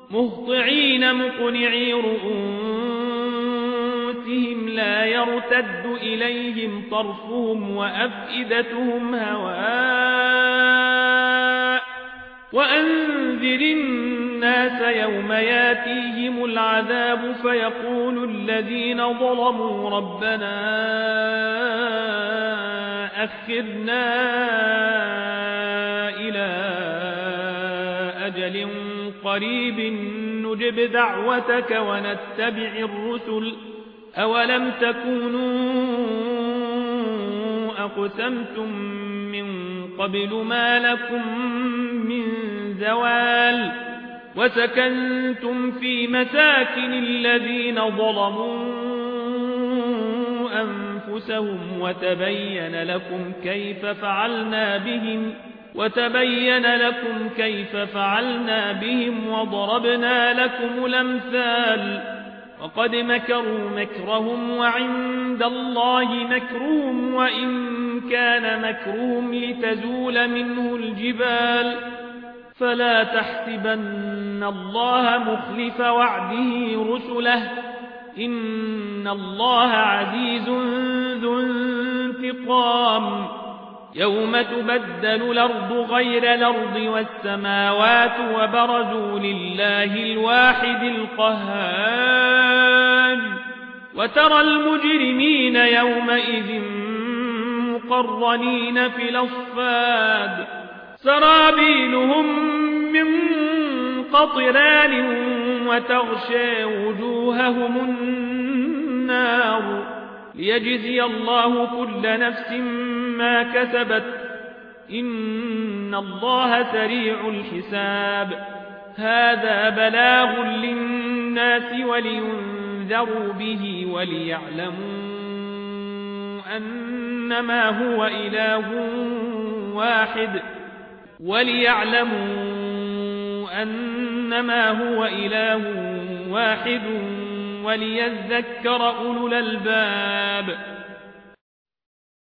مهطعين مقنعي رؤوسهم لا يرتد إليهم طرفهم وأفئدتهم هواء وأنذر الناس يوم ياتيهم العذاب فيقول الذين ظلموا ربنا أخرنا إلى أجل قريب نجب دعوتك ونتبع الرسل أولم تكونوا أقسمتم من قبل ما لكم من زوال وسكنتم في مساكن الذين ظلموا أنفسهم وتبين لكم كيف فعلنا بهم وضربنا لكم الأمثال وقد مكروا مكرهم وعند الله مكرهم وإن كان مكرهم لتزول منه الجبال فلا تحسبن الله مخلف وعده رسله إن الله عزيز ذو انتقام يوم تبدل الأرض غير الأرض والسماوات وبرزوا لله الواحد القهار وترى المجرمين يومئذ مقرنين في الأصفاد سرابيلهم من قطران وتغشى وجوههم النار ليجزي الله كل نفس ما كسبت إن الله سريع الحساب هذا بلاغ للناس ولينذروا به وليعلموا أنما هو إله واحد وليذكر أولو الألباب